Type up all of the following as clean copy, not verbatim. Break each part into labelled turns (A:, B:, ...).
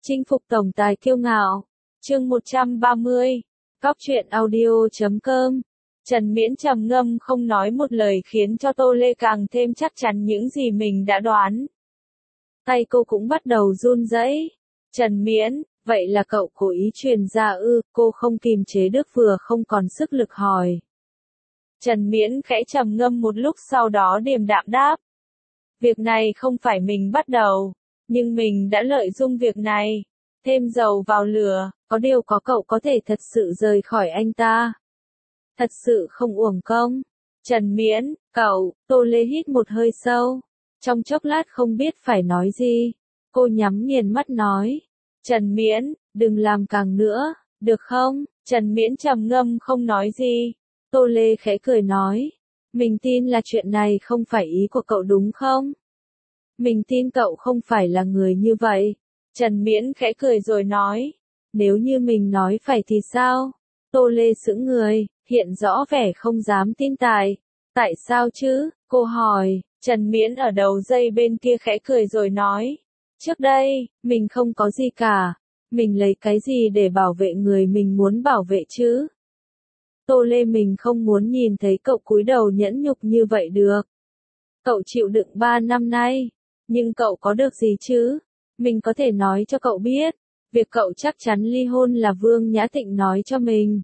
A: Chinh phục tổng tài kiêu ngạo. Chương 130. Góc truyện audio.com. Trần Miễn trầm ngâm không nói một lời khiến cho Tô Lê càng thêm chắc chắn những gì mình đã đoán. Tay cô cũng bắt đầu run rẩy. Trần Miễn, vậy là cậu cố ý truyền ra ư? Cô không kìm chế được vừa không còn sức lực hỏi. Trần Miễn khẽ trầm ngâm một lúc sau đó điềm đạm đáp. Việc này không phải mình bắt đầu, nhưng mình đã lợi dụng việc này, thêm dầu vào lửa, có điều cậu có thể thật sự rời khỏi anh ta. Thật sự không uổng công. Trần Miễn, cậu, Tô Lê hít một hơi sâu. Trong chốc lát không biết phải nói gì. Cô nhắm nghiền mắt nói. Trần Miễn, đừng làm càng nữa, được không? Trần Miễn trầm ngâm không nói gì. Tô Lê khẽ cười nói. Mình tin là chuyện này không phải ý của cậu đúng không? Mình tin cậu không phải là người như vậy. Trần Miễn khẽ cười rồi nói. Nếu như mình nói phải thì sao? Tô Lê sững người, hiện rõ vẻ không dám tin tài. Tại sao chứ? Cô hỏi. Trần Miễn ở đầu dây bên kia khẽ cười rồi nói. Trước đây, mình không có gì cả. Mình lấy cái gì để bảo vệ người mình muốn bảo vệ chứ? Tô Lê mình không muốn nhìn thấy cậu cúi đầu nhẫn nhục như vậy được. Cậu chịu đựng 3 năm nay. Nhưng cậu có được gì chứ? Mình có thể nói cho cậu biết. Việc cậu chắc chắn ly hôn là Vương Nhã Thịnh nói cho mình.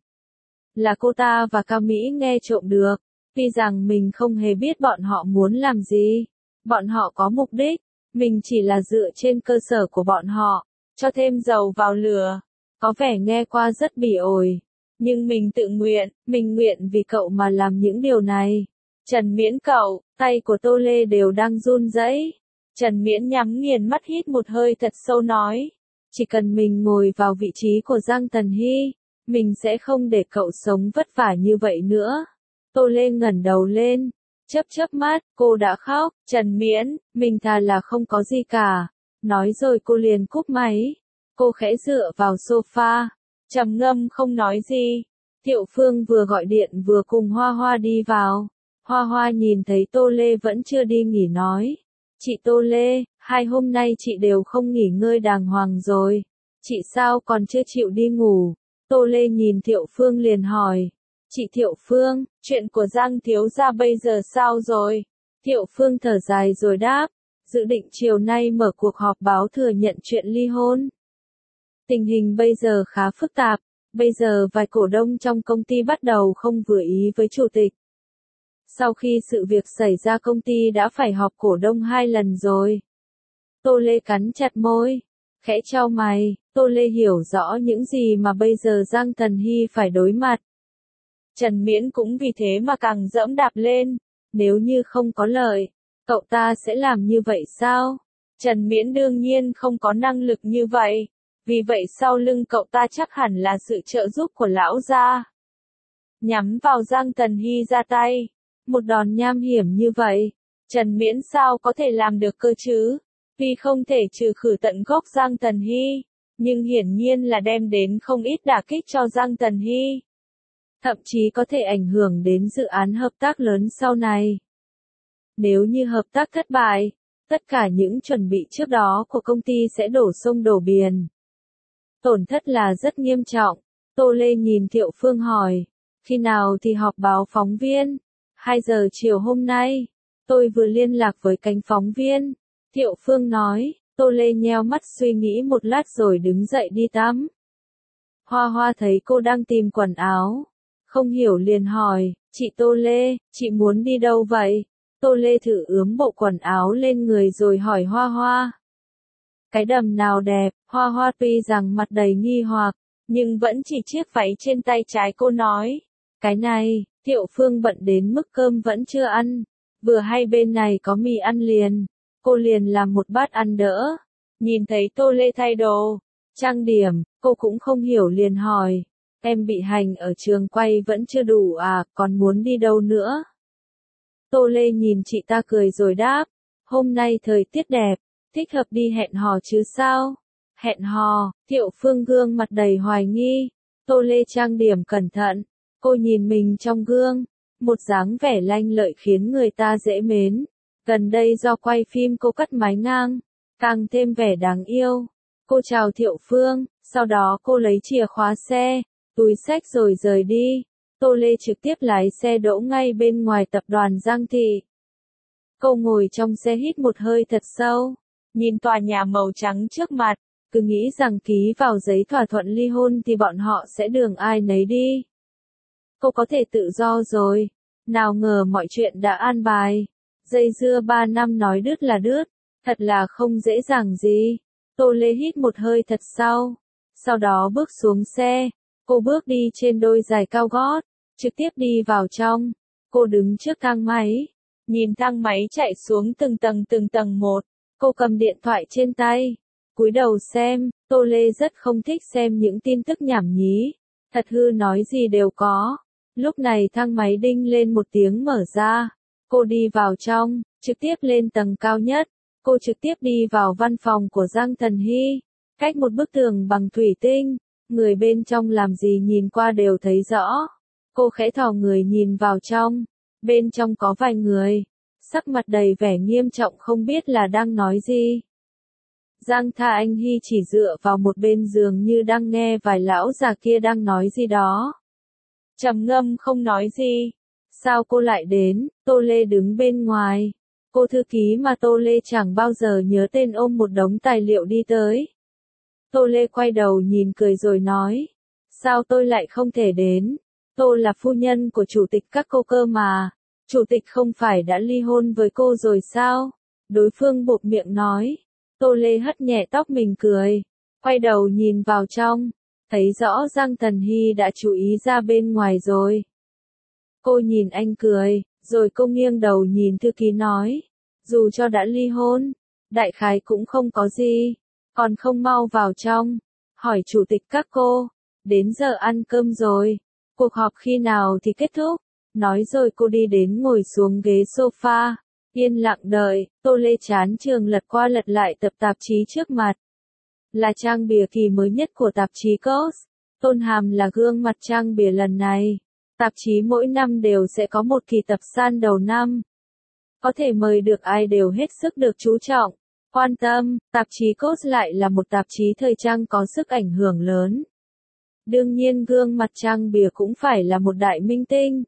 A: Là cô ta và Cao Mỹ nghe trộm được. Tuy rằng mình không hề biết bọn họ muốn làm gì. Bọn họ có mục đích. Mình chỉ là dựa trên cơ sở của bọn họ. Cho thêm dầu vào lửa. Có vẻ nghe qua rất bỉ ổi. Nhưng mình tự nguyện, mình nguyện vì cậu mà làm những điều này. Trần Miễn cậu, tay của Tô Lê đều đang run rẩy. Trần Miễn nhắm nghiền mắt hít một hơi thật sâu nói. Chỉ cần mình ngồi vào vị trí của Giang Tần Hy, mình sẽ không để cậu sống vất vả như vậy nữa. Tô Lê ngẩng đầu lên, chớp mắt, cô đã khóc. Trần Miễn, mình thà là không có gì cả. Nói rồi cô liền cúp máy. Cô khẽ dựa vào sofa, trầm ngâm không nói gì. Thiệu Phương vừa gọi điện vừa cùng Hoa Hoa đi vào. Hoa Hoa nhìn thấy Tô Lê vẫn chưa đi nghỉ nói. Chị Tô Lê, 2 hôm nay chị đều không nghỉ ngơi đàng hoàng rồi. Chị sao còn chưa chịu đi ngủ? Tô Lê nhìn Thiệu Phương liền hỏi. Chị Thiệu Phương, chuyện của Giang thiếu gia bây giờ sao rồi? Thiệu Phương thở dài rồi đáp. Dự định chiều nay mở cuộc họp báo thừa nhận chuyện ly hôn. Tình hình bây giờ khá phức tạp. Bây giờ vài cổ đông trong công ty bắt đầu không vừa ý với chủ tịch. Sau khi sự việc xảy ra công ty đã phải họp cổ đông 2 lần rồi. Tô Lê cắn chặt môi, khẽ chau mày. Tô Lê hiểu rõ những gì mà bây giờ Giang Tần Hy phải đối mặt. Trần Miễn cũng vì thế mà càng dẫm đạp lên. Nếu như không có lợi, cậu ta sẽ làm như vậy sao? Trần Miễn đương nhiên không có năng lực như vậy. Vì vậy sau lưng cậu ta chắc hẳn là sự trợ giúp của lão gia. Nhắm vào Giang Tần Hy ra tay. Một đòn nham hiểm như vậy. Trần Miễn sao có thể làm được cơ chứ? Tuy không thể trừ khử tận gốc Giang Tần Hy. Nhưng hiển nhiên là đem đến không ít đả kích cho Giang Tần Hy. Thậm chí có thể ảnh hưởng đến dự án hợp tác lớn sau này. Nếu như hợp tác thất bại, tất cả những chuẩn bị trước đó của công ty sẽ đổ sông đổ biển. Tổn thất là rất nghiêm trọng. Tô Lê nhìn Thiệu Phương hỏi. Khi nào thì họp báo phóng viên? 2 giờ chiều hôm nay. Tôi vừa liên lạc với cánh phóng viên. Thiệu Phương nói. Tô Lê nheo mắt suy nghĩ một lát rồi đứng dậy đi tắm. Hoa Hoa thấy cô đang tìm quần áo. Không hiểu liền hỏi. Chị Tô Lê, chị muốn đi đâu vậy? Tô Lê thử ướm bộ quần áo lên người rồi hỏi Hoa Hoa. Cái đầm nào đẹp? Hoa Hoa tuy rằng mặt đầy nghi hoặc, nhưng vẫn chỉ chiếc váy trên tay trái cô nói. Cái này, Thiệu Phương bận đến mức cơm vẫn chưa ăn. Vừa hay bên này có mì ăn liền. Cô liền làm một bát ăn đỡ. Nhìn thấy Tô Lê thay đồ, trang điểm, cô cũng không hiểu liền hỏi. Em bị hành ở trường quay vẫn chưa đủ à, còn muốn đi đâu nữa? Tô Lê nhìn chị ta cười rồi đáp. Hôm nay thời tiết đẹp, thích hợp đi hẹn hò chứ sao? Hẹn hò, Thiệu Phương gương mặt đầy hoài nghi. Tô Lê trang điểm cẩn thận. Cô nhìn mình trong gương. Một dáng vẻ lanh lợi khiến người ta dễ mến. Gần đây do quay phim cô cắt mái ngang, càng thêm vẻ đáng yêu. Cô chào Thiệu Phương, sau đó cô lấy chìa khóa xe, túi xách rồi rời đi. Tô Lê trực tiếp lái xe đỗ ngay bên ngoài tập đoàn Giang Thị. Cô ngồi trong xe hít một hơi thật sâu, nhìn tòa nhà màu trắng trước mặt, cứ nghĩ rằng ký vào giấy thỏa thuận ly hôn thì bọn họ sẽ đường ai nấy đi. Cô có thể tự do rồi, nào ngờ mọi chuyện đã an bài. Dây dưa 3 năm nói đứt là đứt, thật là không dễ dàng gì. Tô Lê hít một hơi thật sâu, sau đó bước xuống xe, cô bước đi trên đôi giày cao gót, trực tiếp đi vào trong. Cô đứng trước thang máy, nhìn thang máy chạy xuống từng tầng một, cô cầm điện thoại trên tay, cúi đầu xem. Tô Lê rất không thích xem những tin tức nhảm nhí, thật hư nói gì đều có. Lúc này thang máy đinh lên một tiếng mở ra, cô đi vào trong, trực tiếp lên tầng cao nhất. Cô trực tiếp đi vào văn phòng của Giang Thần Hy, cách một bức tường bằng thủy tinh, người bên trong làm gì nhìn qua đều thấy rõ. Cô khẽ thò người nhìn vào trong, bên trong có vài người, sắc mặt đầy vẻ nghiêm trọng không biết là đang nói gì. Giang Tha Anh Hy chỉ dựa vào một bên giường như đang nghe vài lão già kia đang nói gì đó. Trầm ngâm không nói gì. Sao cô lại đến? Tô Lê đứng bên ngoài. Cô thư ký mà Tô Lê chẳng bao giờ nhớ tên ôm một đống tài liệu đi tới. Tô Lê quay đầu nhìn cười rồi nói. Sao tôi lại không thể đến? Tôi là phu nhân của chủ tịch các cô cơ mà. Chủ tịch không phải đã ly hôn với cô rồi sao? Đối phương buộc miệng nói. Tô Lê hất nhẹ tóc mình cười. Quay đầu nhìn vào trong. Thấy rõ Giang Thần Hy đã chú ý ra bên ngoài rồi. Cô nhìn anh cười, rồi cô nghiêng đầu nhìn thư ký nói. Dù cho đã ly hôn, đại khái cũng không có gì. Còn không mau vào trong, hỏi chủ tịch các cô. Đến giờ ăn cơm rồi, cuộc họp khi nào thì kết thúc. Nói rồi cô đi đến ngồi xuống ghế sofa, yên lặng đợi. Tô Lê chán trường lật qua lật lại tập tạp chí trước mặt. Là trang bìa kỳ mới nhất của tạp chí COS. Tôn Hàm là gương mặt trang bìa lần này. Tạp chí mỗi năm đều sẽ có một kỳ tập san đầu năm. Có thể mời được ai đều hết sức được chú trọng, quan tâm. Tạp chí COS lại là một tạp chí thời trang có sức ảnh hưởng lớn. Đương nhiên gương mặt trang bìa cũng phải là một đại minh tinh.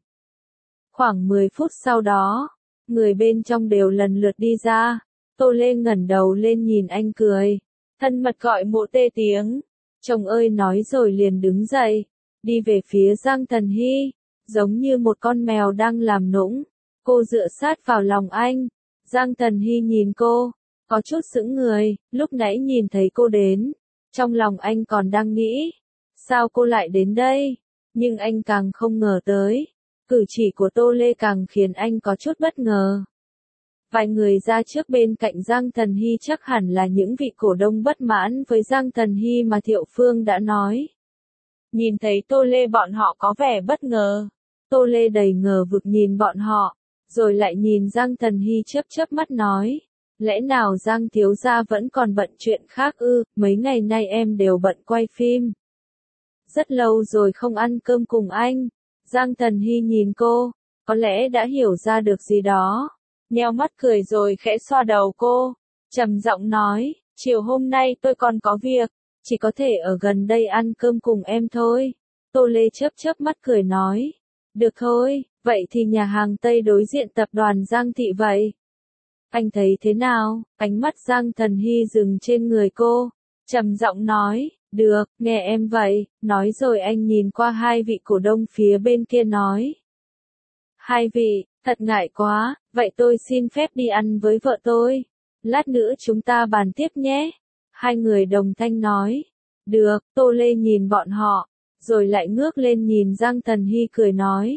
A: Khoảng 10 phút sau đó, người bên trong đều lần lượt đi ra. Tô Lê ngẩng đầu lên nhìn anh cười, thân mật gọi Mộ Tê tiếng. Chồng ơi nói rồi liền đứng dậy, đi về phía Giang Thần Hy, giống như một con mèo đang làm nũng. Cô dựa sát vào lòng anh. Giang Thần Hy nhìn cô, có chút sững người. Lúc nãy nhìn thấy cô đến, trong lòng anh còn đang nghĩ, sao cô lại đến đây? Nhưng anh càng không ngờ tới, cử chỉ của Tô Lê càng khiến anh có chút bất ngờ. Vài người ra trước bên cạnh Giang Thần Hy chắc hẳn là những vị cổ đông bất mãn với Giang Thần Hy mà Thiệu Phương đã nói. Nhìn thấy Tô Lê bọn họ có vẻ bất ngờ. Tô Lê đầy ngờ vực nhìn bọn họ, rồi lại nhìn Giang Thần Hy chớp mắt nói. Lẽ nào Giang thiếu gia vẫn còn bận chuyện khác ư? Mấy ngày nay em đều bận quay phim. Rất lâu rồi không ăn cơm cùng anh. Giang Thần Hy nhìn cô, có lẽ đã hiểu ra được gì đó. Nheo mắt cười rồi khẽ xoa đầu cô, trầm giọng nói, chiều hôm nay tôi còn có việc, chỉ có thể ở gần đây ăn cơm cùng em thôi. Tô Lê chớp mắt cười nói, được thôi, vậy thì nhà hàng Tây đối diện tập đoàn Giang Thị vậy. Anh thấy thế nào? Ánh mắt Giang Thần Hy dừng trên người cô, trầm giọng nói, được, nghe em vậy. Nói rồi anh nhìn qua hai vị cổ đông phía bên kia nói. Hai vị, thật ngại quá, vậy tôi xin phép đi ăn với vợ tôi. Lát nữa chúng ta bàn tiếp nhé. Hai người đồng thanh nói. Được, Tô Lê nhìn bọn họ, rồi lại ngước lên nhìn Giang Thần Hy cười nói.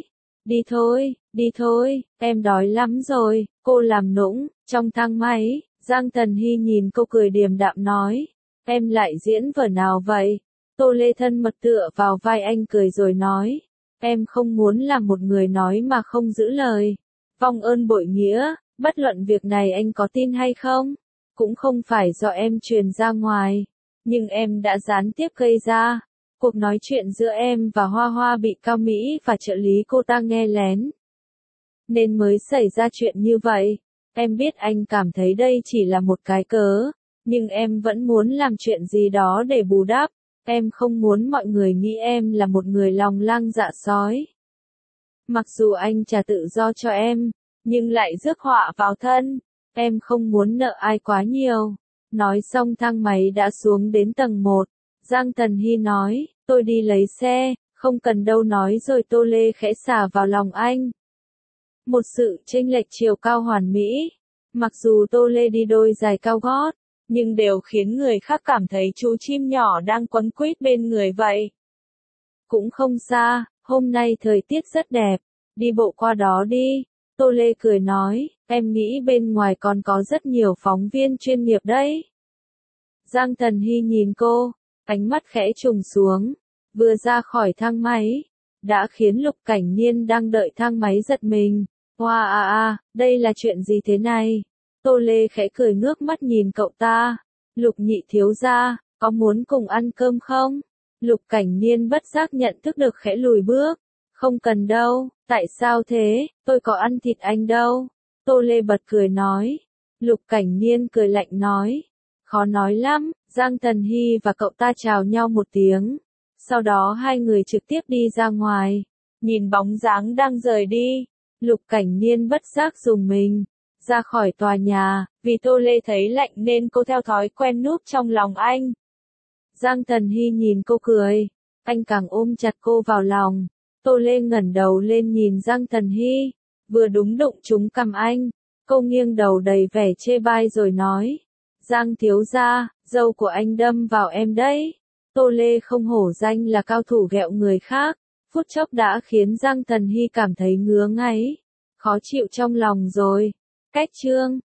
A: Đi thôi, em đói lắm rồi. Cô làm nũng. Trong thang máy, Giang Thần Hy nhìn cô cười điềm đạm nói. Em lại diễn vở nào vậy? Tô Lê thân mật tựa vào vai anh cười rồi nói. Em không muốn làm một người nói mà không giữ lời. Vong ơn bội nghĩa, bất luận việc này anh có tin hay không, cũng không phải do em truyền ra ngoài, nhưng em đã gián tiếp gây ra. Cuộc nói chuyện giữa em và Hoa Hoa bị Cao Mỹ và trợ lý cô ta nghe lén, nên mới xảy ra chuyện như vậy. Em biết anh cảm thấy đây chỉ là một cái cớ, Nhưng em vẫn muốn làm chuyện gì đó để bù đắp. Em không muốn mọi người nghĩ em là một người lòng lang dạ sói. Mặc dù anh trả tự do cho em, nhưng lại rước họa vào thân. Em không muốn nợ ai quá nhiều. Nói xong thang máy đã xuống đến tầng 1. Giang Tần Hy nói, tôi đi lấy xe, không cần đâu nói rồi Tô Lê khẽ xả vào lòng anh. Một sự chênh lệch chiều cao hoàn mỹ. Mặc dù Tô Lê đi đôi giày cao gót, nhưng đều khiến người khác cảm thấy chú chim nhỏ đang quấn quýt bên người vậy. Cũng không xa, hôm nay thời tiết rất đẹp, đi bộ qua đó đi. Tô Lê cười nói, em nghĩ bên ngoài còn có rất nhiều phóng viên chuyên nghiệp đấy. Giang Tần Hy nhìn cô, ánh mắt khẽ trùng xuống, vừa ra khỏi thang máy, đã khiến Lục Cảnh Niên đang đợi thang máy giật mình. Wow, đây là chuyện gì thế này? Tô Lê khẽ cười ngước mắt nhìn cậu ta. Lục nhị thiếu gia, có muốn cùng ăn cơm không? Lục Cảnh Niên bất giác nhận thức được khẽ lùi bước. Không cần đâu, tại sao thế, tôi có ăn thịt anh đâu. Tô Lê bật cười nói. Lục Cảnh Niên cười lạnh nói. Khó nói lắm, Giang Tần Hy và cậu ta chào nhau một tiếng. Sau đó hai người trực tiếp đi ra ngoài. Nhìn bóng dáng đang rời đi, Lục Cảnh Niên bất giác rùng mình. Ra khỏi tòa nhà, vì Tô Lê thấy lạnh nên cô theo thói quen núp trong lòng anh. Giang Tần Hy nhìn cô cười, anh càng ôm chặt cô vào lòng. Tô Lê ngẩng đầu lên nhìn Giang Tần Hy, vừa đúng đụng trúng cằm anh. Cô nghiêng đầu đầy vẻ chê bai rồi nói, Giang thiếu gia, dâu của anh đâm vào em đấy. Tô Lê không hổ danh là cao thủ ghẹo người khác, phút chốc đã khiến Giang Tần Hy cảm thấy ngứa ngáy, khó chịu trong lòng rồi. Cách chương